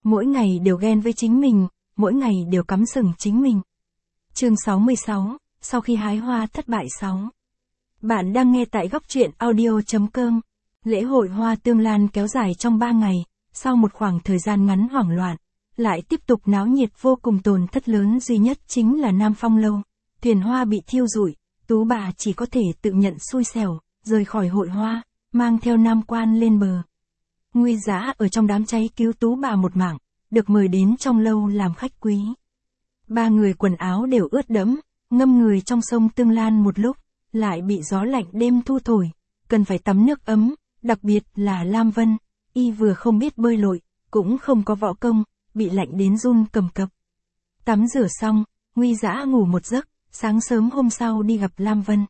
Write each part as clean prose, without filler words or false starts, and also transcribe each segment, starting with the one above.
mỗi ngày đều ghen với chính mình, mỗi ngày đều cắm sừng chính mình. Chương 66, sau khi hái hoa thất bại 6. Bạn đang nghe tại góc truyện audio.com. Lễ hội hoa tương lan kéo dài trong 3 ngày, sau một khoảng thời gian ngắn hoảng loạn, lại tiếp tục náo nhiệt vô cùng. Tổn thất lớn duy nhất chính là Nam Phong Lâu. Thuyền hoa bị thiêu rụi, Tú bà chỉ có thể tự nhận xui xẻo, rời khỏi hội hoa, mang theo Nam Quan lên bờ. Nguy Giã ở trong đám cháy cứu Tú bà một mạng, được mời đến trong lâu làm khách quý. 3 người quần áo đều ướt đẫm, ngâm người trong sông Tương Lan một lúc, lại bị gió lạnh đêm thu thổi, cần phải tắm nước ấm, đặc biệt là Lam Vân, y vừa không biết bơi lội, cũng không có võ công, bị lạnh đến run cầm cập. Tắm rửa xong, Nguy Giã ngủ một giấc, sáng sớm hôm sau đi gặp Lam Vân.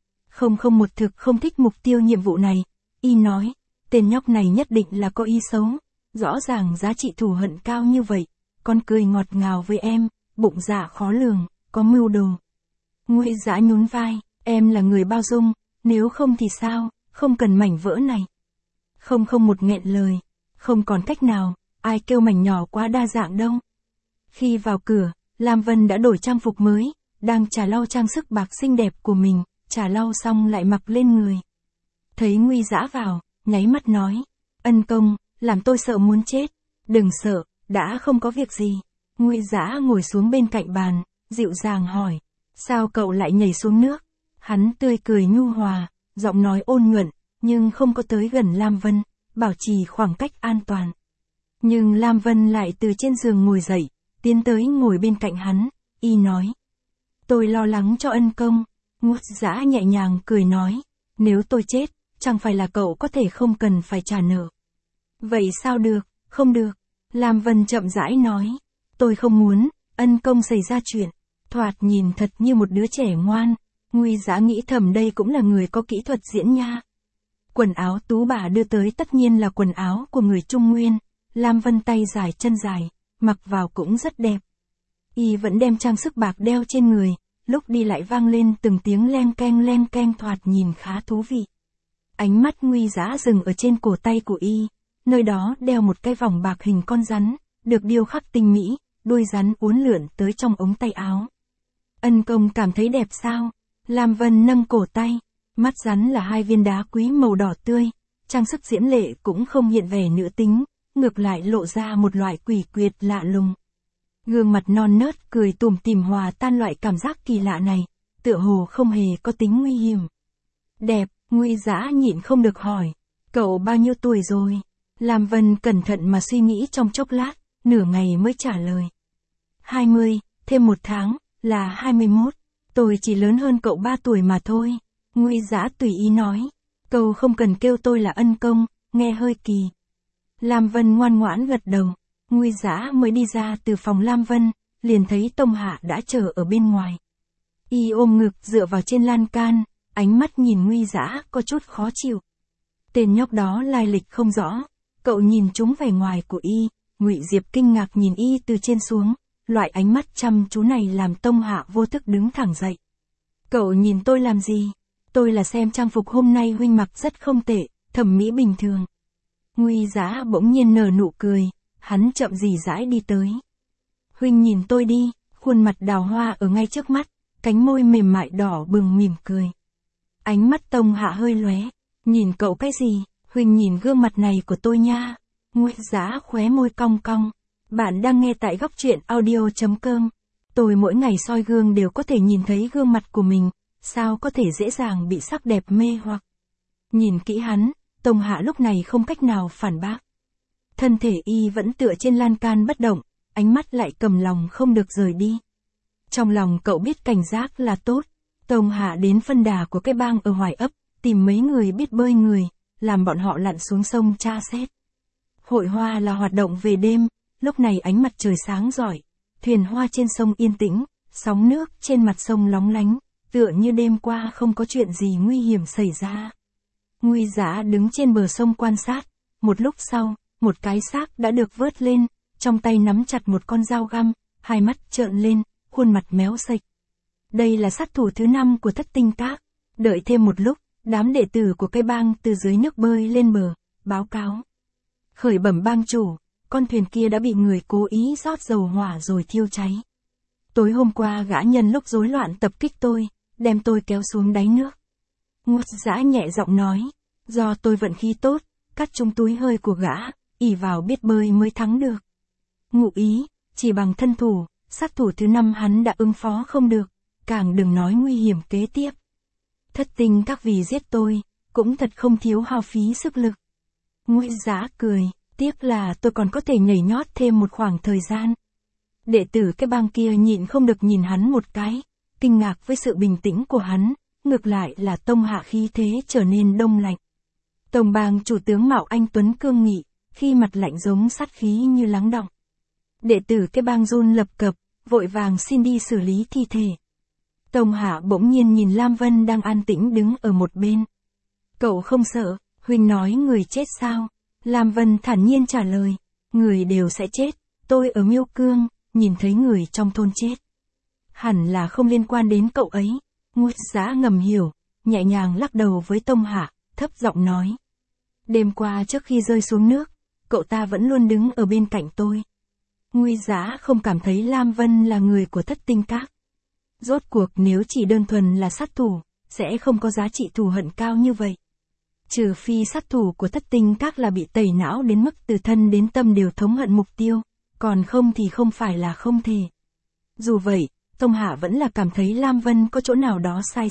001 thực không thích mục tiêu nhiệm vụ này, y nói, tên nhóc này nhất định là có ý xấu, rõ ràng giá trị thù hận cao như vậy, con cười ngọt ngào với em, bụng dạ khó lường, có mưu đồ. Nguy Giã nhún vai, em là người bao dung, nếu không thì sao, không cần mảnh vỡ này. 001 nghẹn lời, không còn cách nào, ai kêu mảnh nhỏ quá đa dạng đâu. Khi vào cửa, Lam Vân đã đổi trang phục mới, đang chà lau trang sức bạc xinh đẹp của mình, chà lau xong lại mặc lên người. Thấy Nguy Giã vào, nháy mắt nói, ân công, làm tôi sợ muốn chết. Đừng sợ, đã không có việc gì. Nguy Giã ngồi xuống bên cạnh bàn, dịu dàng hỏi, sao cậu lại nhảy xuống nước? Hắn tươi cười nhu hòa, giọng nói ôn nhuận, nhưng không có tới gần Lam Vân, bảo trì khoảng cách an toàn. Nhưng Lam Vân lại từ trên giường ngồi dậy, tiến tới ngồi bên cạnh hắn, y nói, tôi lo lắng cho ân công. Nguy Giã nhẹ nhàng cười nói, nếu tôi chết, chẳng phải là cậu có thể không cần phải trả nợ. Vậy sao được, không được. Lam Vân chậm rãi nói, tôi không muốn, ân công xảy ra chuyện. Thoạt nhìn thật như một đứa trẻ ngoan. Nguy Giã nghĩ thầm đây cũng là người có kỹ thuật diễn nha. Quần áo Tú bà đưa tới tất nhiên là quần áo của người Trung Nguyên. Lam Vân tay dài chân dài, mặc vào cũng rất đẹp. Y vẫn đem trang sức bạc đeo trên người, lúc đi lại vang lên từng tiếng len keng thoạt nhìn khá thú vị. Ánh mắt Nguy Giã dừng ở trên cổ tay của y, nơi đó đeo một cái vòng bạc hình con rắn, được điêu khắc tinh mỹ, đuôi rắn uốn lượn tới trong ống tay áo. Ân công cảm thấy đẹp sao? Lam Vân nâng cổ tay, mắt rắn là 2 viên đá quý màu đỏ tươi, trang sức diễm lệ cũng không hiện vẻ nữ tính, ngược lại lộ ra một loại quỷ quyệt lạ lùng. Gương mặt non nớt cười tủm tỉm hòa tan loại cảm giác kỳ lạ này, tựa hồ không hề có tính nguy hiểm. Đẹp. Nguy Giã nhịn không được hỏi, cậu bao nhiêu tuổi rồi? Lam Vân cẩn thận mà suy nghĩ trong chốc lát, nửa ngày mới trả lời. 20, thêm 1 tháng, là 21, tôi chỉ lớn hơn cậu 3 tuổi mà thôi. Nguy Giã tùy ý nói, cậu không cần kêu tôi là ân công, nghe hơi kỳ. Lam Vân ngoan ngoãn gật đầu, Nguy Giã mới đi ra từ phòng Lam Vân, liền thấy Tông Hạ đã chờ ở bên ngoài. Y ôm ngực dựa vào trên lan can, ánh mắt nhìn Nguy Giã có chút khó chịu. Tên nhóc đó lai lịch không rõ, cậu nhìn trúng vẻ ngoài của y. Ngụy Diệp kinh ngạc nhìn y từ trên xuống, loại ánh mắt chăm chú này làm Tông Hạ vô thức đứng thẳng dậy. Cậu nhìn tôi làm gì? Tôi là xem trang phục hôm nay huynh mặc rất không tệ, thẩm mỹ bình thường. Nguy Giã bỗng nhiên nở nụ cười, hắn chậm rì rãi đi tới. Huynh nhìn tôi đi, khuôn mặt đào hoa ở ngay trước mắt, cánh môi mềm mại đỏ bừng mỉm cười. Ánh mắt Tông Hạ hơi lóe, nhìn cậu cái gì, huynh nhìn gương mặt này của tôi nha. Nguy Giã khóe môi cong cong. Bạn đang nghe tại góc truyện audio.com. Tôi mỗi ngày soi gương đều có thể nhìn thấy gương mặt của mình, sao có thể dễ dàng bị sắc đẹp mê hoặc. Nhìn kỹ hắn, Tông Hạ lúc này không cách nào phản bác. Thân thể y vẫn tựa trên lan can bất động, ánh mắt lại cầm lòng không được rời đi. Trong lòng cậu biết cảnh giác là tốt. Tông Hạ đến phân đà của cái bang ở Hoài ấp, tìm mấy người biết bơi người, làm bọn họ lặn xuống sông tra xét. Hội hoa là hoạt động về đêm, lúc này ánh mặt trời sáng rọi, thuyền hoa trên sông yên tĩnh, sóng nước trên mặt sông lóng lánh, tựa như đêm qua không có chuyện gì nguy hiểm xảy ra. Nguy Giã đứng trên bờ sông quan sát, một lúc sau, một cái xác đã được vớt lên, trong tay nắm chặt một con dao găm, hai mắt trợn lên, khuôn mặt méo sạch. Đây là sát thủ thứ 5 của Thất Tinh Các. Đợi thêm một lúc, đám đệ tử của cái bang từ dưới nước bơi lên bờ, báo cáo. Khởi bẩm bang chủ, con thuyền kia đã bị người cố ý rót dầu hỏa rồi thiêu cháy. Tối hôm qua gã nhân lúc rối loạn tập kích tôi, đem tôi kéo xuống đáy nước. Ngút Dã nhẹ giọng nói, do tôi vận khí tốt, cắt trúng túi hơi của gã, ỷ vào biết bơi mới thắng được. Ngụ ý, chỉ bằng thân thủ, sát thủ thứ 5 hắn đã ứng phó không được, càng đừng nói nguy hiểm kế tiếp. Thất tinh các vì giết tôi, cũng thật không thiếu hao phí sức lực. Ngụy Dã cười, tiếc là tôi còn có thể nhảy nhót thêm một khoảng thời gian. Đệ tử cái bang kia nhịn không được nhìn hắn một cái, kinh ngạc với sự bình tĩnh của hắn, ngược lại là Tông Hạ khí thế trở nên đông lạnh. Tổng bang chủ tướng Mạo Anh Tuấn cương nghị, khi mặt lạnh giống sát khí như lắng đọng. Đệ tử cái bang run lập cập, vội vàng xin đi xử lý thi thể. Tông Hạ bỗng nhiên nhìn Lam Vân đang an tĩnh đứng ở một bên. Cậu không sợ, huynh nói người chết sao? Lam Vân thản nhiên trả lời, người đều sẽ chết, tôi ở Miêu Cương, nhìn thấy người trong thôn chết. Hẳn là không liên quan đến cậu ấy. Ngụy Dã ngầm hiểu, nhẹ nhàng lắc đầu với Tông Hạ, thấp giọng nói. Đêm qua trước khi rơi xuống nước, cậu ta vẫn luôn đứng ở bên cạnh tôi. Ngụy Dã không cảm thấy Lam Vân là người của Thất Tinh Các. Rốt cuộc nếu chỉ đơn thuần là sát thủ, sẽ không có giá trị thù hận cao như vậy. Trừ phi sát thủ của Thất Tinh Các là bị tẩy não đến mức từ thân đến tâm đều thống hận mục tiêu, còn không thì không phải là không thể. Dù vậy, Tông Hạ vẫn là cảm thấy Lam Vân có chỗ nào đó sai.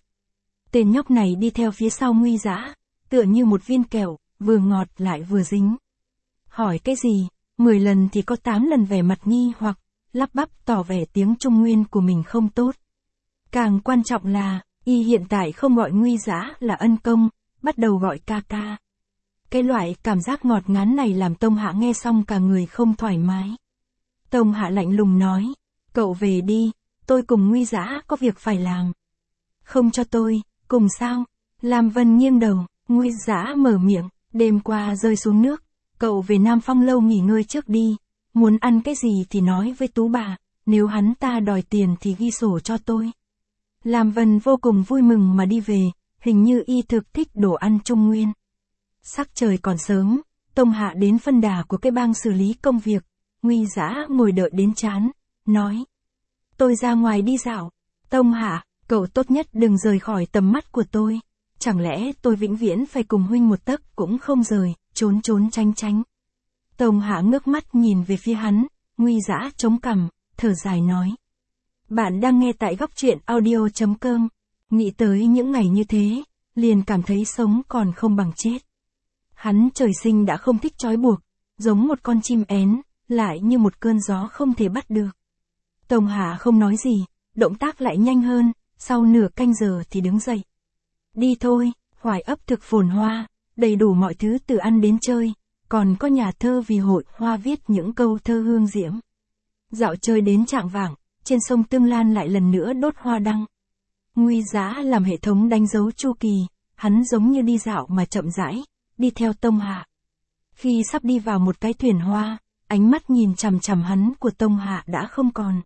Tên nhóc này đi theo phía sau Ngụy Dã, tựa như một viên kẹo, vừa ngọt lại vừa dính. Hỏi cái gì, 10 lần thì có 8 lần vẻ mặt nghi hoặc, lắp bắp tỏ vẻ tiếng Trung Nguyên của mình không tốt. Càng quan trọng là, y hiện tại không gọi Ngụy Dã là ân công, bắt đầu gọi ca ca. Cái loại cảm giác ngọt ngán này làm Tông Hạ nghe xong cả người không thoải mái. Tông Hạ lạnh lùng nói, cậu về đi, tôi cùng Ngụy Dã có việc phải làm. Không cho tôi, cùng sao? Lam Vân nghiêng đầu, Ngụy Dã mở miệng, đêm qua rơi xuống nước, cậu về Nam Phong lâu nghỉ ngơi trước đi, muốn ăn cái gì thì nói với Tú bà, nếu hắn ta đòi tiền thì ghi sổ cho tôi. Lam Vân vô cùng vui mừng mà đi về, hình như y thực thích đồ ăn Trung Nguyên. Sắc trời còn sớm, Tông Hạ đến phân đà của cái bang xử lý công việc, Ngụy Dã ngồi đợi đến chán, nói. Tôi ra ngoài đi dạo. Tông Hạ, cậu tốt nhất đừng rời khỏi tầm mắt của tôi. Chẳng lẽ tôi vĩnh viễn phải cùng huynh một tấc cũng không rời, trốn tránh. Tông Hạ ngước mắt nhìn về phía hắn, Ngụy Dã chống cằm, thở dài nói. Bạn đang nghe tại góc truyện audio.com. Nghĩ tới những ngày như thế, liền cảm thấy sống còn không bằng chết. Hắn trời sinh đã không thích trói buộc, giống một con chim én, lại như một cơn gió không thể bắt được. Tông Hạ không nói gì, động tác lại nhanh hơn, sau nửa canh giờ thì đứng dậy. Đi thôi, Hoài ấp thực phồn hoa, đầy đủ mọi thứ từ ăn đến chơi, còn có nhà thơ vì hội hoa viết những câu thơ hương diễm. Dạo chơi đến chạng vạng, trên sông Tương Lan lại lần nữa đốt hoa đăng. Ngụy Dã làm hệ thống đánh dấu chu kỳ, hắn giống như đi dạo mà chậm rãi, đi theo Tông Hạ. Khi sắp đi vào một cái thuyền hoa, ánh mắt nhìn chằm chằm hắn của Tông Hạ đã không còn.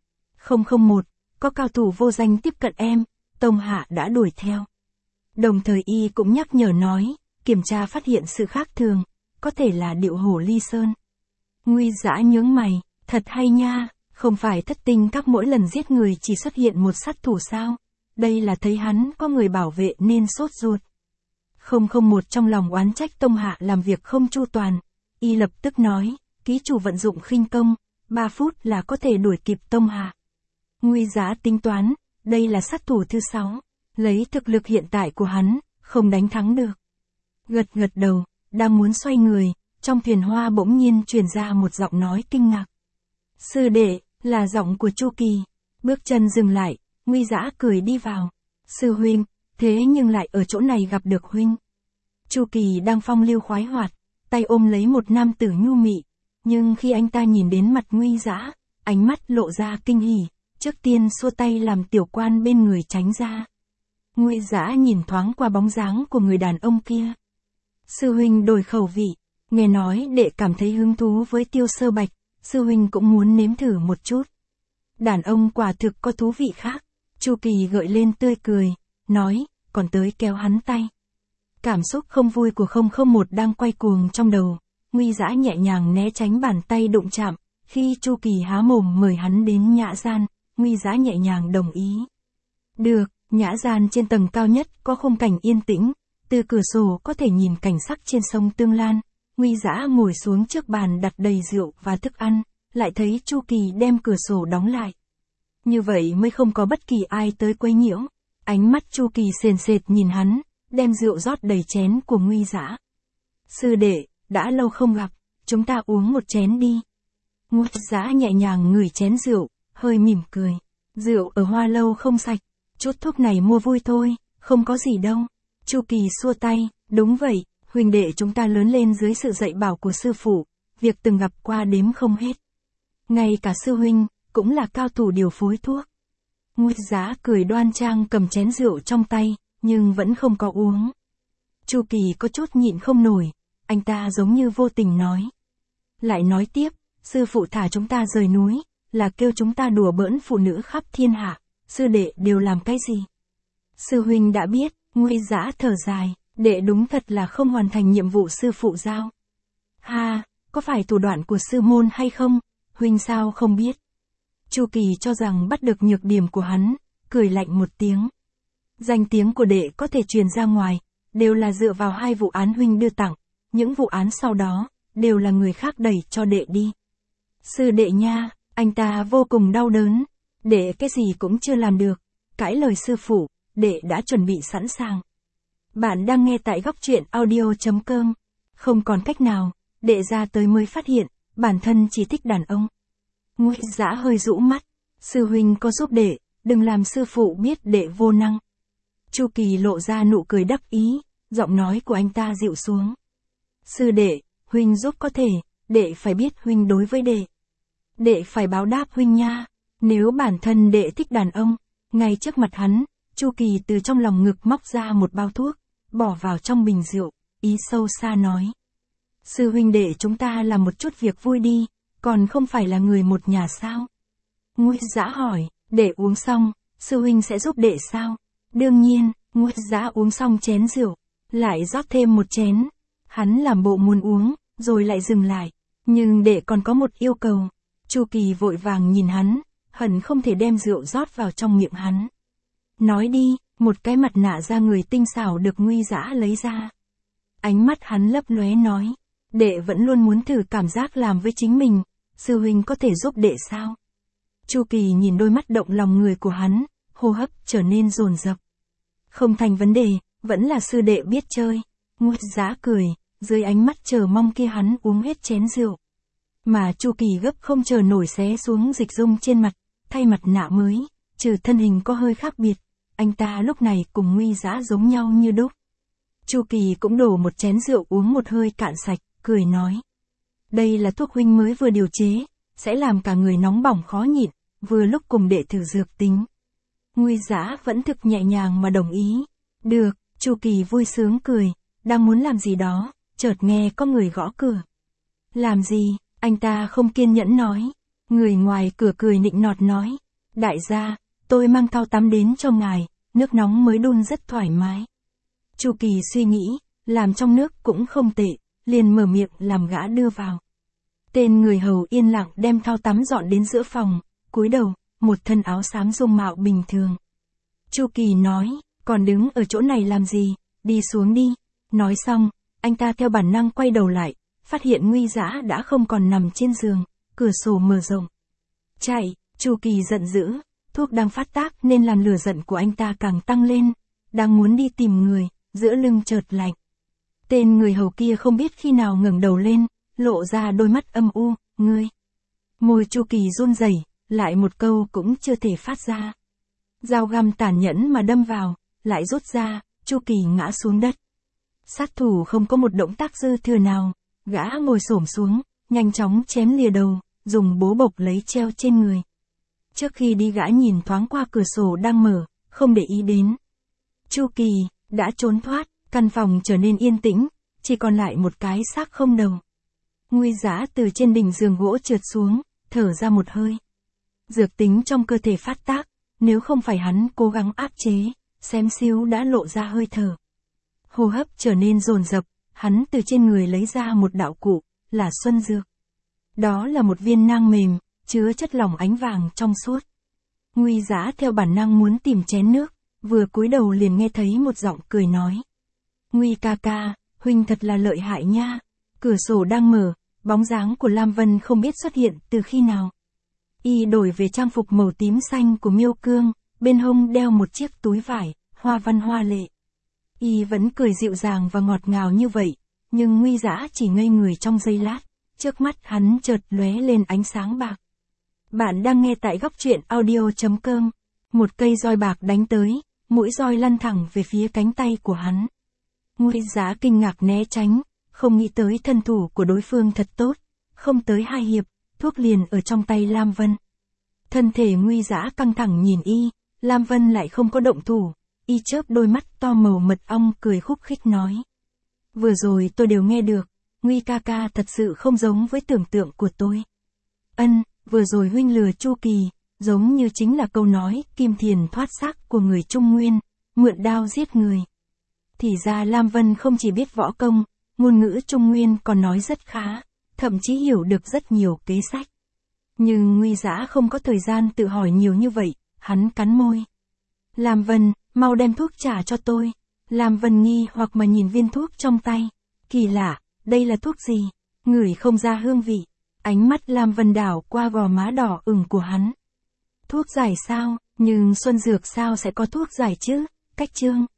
001, có cao thủ vô danh tiếp cận em, Tông Hạ đã đuổi theo. Đồng thời y cũng nhắc nhở nói, kiểm tra phát hiện sự khác thường, có thể là điệu hổ ly sơn. Ngụy Dã nhướng mày, thật hay nha, không phải Thất Tinh Các mỗi lần giết người chỉ xuất hiện một sát thủ sao? Đây là thấy hắn có người bảo vệ nên sốt ruột. 001 trong lòng oán trách Tông Hạ làm việc không chu toàn, y lập tức nói, ký chủ vận dụng khinh công, 3 phút là có thể đuổi kịp Tông Hạ. Ngụy Dã tính toán, đây là sát thủ thứ 6, lấy thực lực hiện tại của hắn, không đánh thắng được. Gật đầu, đang muốn xoay người, trong thuyền hoa bỗng nhiên truyền ra một giọng nói kinh ngạc. Sư đệ, là giọng của Chu Kỳ. Bước chân dừng lại, Ngụy Dã cười đi vào. Sư huynh, thế nhưng lại ở chỗ này gặp được huynh. Chu Kỳ đang phong lưu khoái hoạt, tay ôm lấy một nam tử nhu mị, nhưng khi anh ta nhìn đến mặt Ngụy Dã, ánh mắt lộ ra kinh hỉ, trước tiên xua tay làm tiểu quan bên người tránh ra. Ngụy Dã nhìn thoáng qua bóng dáng của người đàn ông kia. Sư huynh đổi khẩu vị, nghe nói đệ cảm thấy hứng thú với Tiêu Sơ Bạch, sư huynh cũng muốn nếm thử một chút. Đàn ông quả thực có thú vị khác. Chu Kỳ gợi lên tươi cười, nói, còn tới kéo hắn tay. Cảm xúc không vui của 001 đang quay cuồng trong đầu, Nguy Dã nhẹ nhàng né tránh bàn tay đụng chạm, khi Chu Kỳ há mồm mời hắn đến nhã gian, Nguy Dã nhẹ nhàng đồng ý. Được, nhã gian trên tầng cao nhất có khung cảnh yên tĩnh, từ cửa sổ có thể nhìn cảnh sắc trên sông Tương Lan. Nguy Dã ngồi xuống trước bàn đặt đầy rượu và thức ăn, lại thấy Chu Kỳ đem cửa sổ đóng lại. Như vậy mới không có bất kỳ ai tới quấy nhiễu. Ánh mắt Chu Kỳ sền sệt nhìn hắn, đem rượu rót đầy chén của Nguy Dã. Sư đệ, đã lâu không gặp, chúng ta uống một chén đi. Nguy Dã nhẹ nhàng ngửi chén rượu, hơi mỉm cười. Rượu ở Hoa Lâu không sạch, chút thuốc này mua vui thôi, không có gì đâu. Chu Kỳ xua tay, đúng vậy, huynh đệ chúng ta lớn lên dưới sự dạy bảo của sư phụ, việc từng gặp qua đếm không hết. Ngay cả sư huynh, cũng là cao thủ điều phối thuốc. Nguy Dã cười đoan trang cầm chén rượu trong tay, nhưng vẫn không có uống. Chu Kỳ có chút nhịn không nổi, anh ta giống như vô tình nói. Lại nói tiếp, sư phụ thả chúng ta rời núi, là kêu chúng ta đùa bỡn phụ nữ khắp thiên hạ, sư đệ đều làm cái gì? Sư huynh đã biết, Nguy Dã thở dài, đệ đúng thật là không hoàn thành nhiệm vụ sư phụ giao. Ha, có phải thủ đoạn của sư môn hay không, huynh sao không biết? Chu Kỳ cho rằng bắt được nhược điểm của hắn, cười lạnh một tiếng. Danh tiếng của đệ có thể truyền ra ngoài, đều là dựa vào 2 vụ án huynh đưa tặng, những vụ án sau đó, đều là người khác đẩy cho đệ đi. Sư đệ nha, anh ta vô cùng đau đớn, đệ cái gì cũng chưa làm được, cãi lời sư phụ, đệ đã chuẩn bị sẵn sàng. Bạn đang nghe tại góc truyện audio.com, không còn cách nào, đệ ra tới mới phát hiện, bản thân chỉ thích đàn ông. Nguy Dã hơi rũ mắt, sư huynh có giúp đệ, đừng làm sư phụ biết đệ vô năng. Chu Kỳ lộ ra nụ cười đắc ý, giọng nói của anh ta dịu xuống. Sư đệ, huynh giúp có thể, đệ phải biết huynh đối với đệ. Đệ phải báo đáp huynh nha, nếu bản thân đệ thích đàn ông, ngay trước mặt hắn, Chu Kỳ từ trong lòng ngực móc ra một bao thuốc, bỏ vào trong bình rượu, ý sâu xa nói. Sư huynh đệ chúng ta làm một chút việc vui đi, còn không phải là người một nhà sao? Nguy Dã hỏi, đệ uống xong, sư huynh sẽ giúp đệ sao? Đương nhiên, Nguy Dã uống xong chén rượu, lại rót thêm một chén. Hắn làm bộ muốn uống, rồi lại dừng lại. Nhưng đệ còn có một yêu cầu. Chu Kỳ vội vàng nhìn hắn, hận không thể đem rượu rót vào trong miệng hắn. Nói đi, một cái mặt nạ da người tinh xảo được Nguy Dã lấy ra. Ánh mắt hắn lấp lóe nói, đệ vẫn luôn muốn thử cảm giác làm với chính mình, sư huynh có thể giúp đệ sao? Chu Kỳ nhìn đôi mắt động lòng người của hắn, hô hấp trở nên dồn dập. Không thành vấn đề, vẫn là sư đệ biết chơi. Nguy Dã cười, dưới ánh mắt chờ mong kia hắn uống hết chén rượu. Mà Chu Kỳ gấp không chờ nổi xé xuống dịch dung trên mặt, thay mặt nạ mới, trừ thân hình có hơi khác biệt, anh ta lúc này cùng Nguy Dã giống nhau như đúc. Chu Kỳ cũng đổ một chén rượu uống một hơi cạn sạch, cười nói. Đây là thuốc huynh mới vừa điều chế, sẽ làm cả người nóng bỏng khó nhịn, vừa lúc cùng đệ thử dược tính. Nguy Dã vẫn thực nhẹ nhàng mà đồng ý. Được, Chu Kỳ vui sướng cười, đang muốn làm gì đó, chợt nghe có người gõ cửa. Làm gì, anh ta không kiên nhẫn nói. Người ngoài cửa cười nịnh nọt nói. Đại gia, tôi mang thau tắm đến cho ngài, nước nóng mới đun rất thoải mái. Chu Kỳ suy nghĩ, làm trong nước cũng không tệ, liền mở miệng làm gã đưa vào. Tên người hầu yên lặng đem thau tắm dọn đến giữa phòng, cúi đầu, một thân áo xám dung mạo bình thường. Chu Kỳ nói, còn đứng ở chỗ này làm gì, đi xuống đi. Nói xong, anh ta theo bản năng quay đầu lại, phát hiện Nguy Dã đã không còn nằm trên giường, cửa sổ mở rộng. Chạy, Chu Kỳ giận dữ, thuốc đang phát tác nên làm lửa giận của anh ta càng tăng lên, đang muốn đi tìm người, giữa lưng chợt lạnh. Tên người hầu kia không biết khi nào ngẩng đầu lên, lộ ra đôi mắt âm u, ngươi. Môi Chu Kỳ run rẩy, lại một câu cũng chưa thể phát ra. Dao găm tàn nhẫn mà đâm vào, lại rút ra, Chu Kỳ ngã xuống đất. Sát thủ không có một động tác dư thừa nào, gã ngồi xổm xuống, nhanh chóng chém lìa đầu, dùng bố bộc lấy treo trên người. Trước khi đi gã nhìn thoáng qua cửa sổ đang mở, không để ý đến. Chu Kỳ đã trốn thoát, căn phòng trở nên yên tĩnh, chỉ còn lại một cái xác không đầu. Nguy Dã từ trên đỉnh giường gỗ trượt xuống, thở ra một hơi. Dược tính trong cơ thể phát tác, nếu không phải hắn cố gắng áp chế, xém xíu đã lộ ra hơi thở. Hô hấp trở nên dồn dập, hắn từ trên người lấy ra một đạo cụ, là xuân dược. Đó là một viên nang mềm, chứa chất lỏng ánh vàng trong suốt. Nguy Dã theo bản năng muốn tìm chén nước, vừa cúi đầu liền nghe thấy một giọng cười nói. Nguy ca ca, huynh thật là lợi hại nha. Cửa sổ đang mở, bóng dáng của Lam Vân không biết xuất hiện từ khi nào. Y đổi về trang phục màu tím xanh của Miêu Cương, bên hông đeo một chiếc túi vải, hoa văn hoa lệ. Y vẫn cười dịu dàng và ngọt ngào như vậy, nhưng Nguy Dã chỉ ngây người trong giây lát, trước mắt hắn chợt lóe lên ánh sáng bạc. Bạn đang nghe tại góc truyện audio.com. Một cây roi bạc đánh tới, mũi roi lăn thẳng về phía cánh tay của hắn. Nguy Dã kinh ngạc né tránh, không nghĩ tới thân thủ của đối phương thật tốt, không tới 2 hiệp, thuốc liền ở trong tay Lam Vân. Thân thể Nguy Dã căng thẳng nhìn y, Lam Vân lại không có động thủ, y chớp đôi mắt to màu mật ong cười khúc khích nói. Vừa rồi tôi đều nghe được, Nguy ca ca thật sự không giống với tưởng tượng của tôi. Vừa rồi huynh lừa Chu Kỳ, giống như chính là câu nói kim thiền thoát xác của người Trung Nguyên, mượn đao giết người. Thì ra Lam Vân không chỉ biết võ công, ngôn ngữ Trung Nguyên còn nói rất khá, thậm chí hiểu được rất nhiều kế sách. Nhưng Nguy Dã không có thời gian tự hỏi nhiều như vậy, hắn cắn môi. Lam Vân, mau đem thuốc trả cho tôi. Lam Vân nghi hoặc mà nhìn viên thuốc trong tay. Kỳ lạ, đây là thuốc gì? Ngửi không ra hương vị. Ánh mắt Lam Vân đảo qua gò má đỏ ửng của hắn. Thuốc giải sao? Nhưng xuân dược sao sẽ có thuốc giải chứ? Cách chương.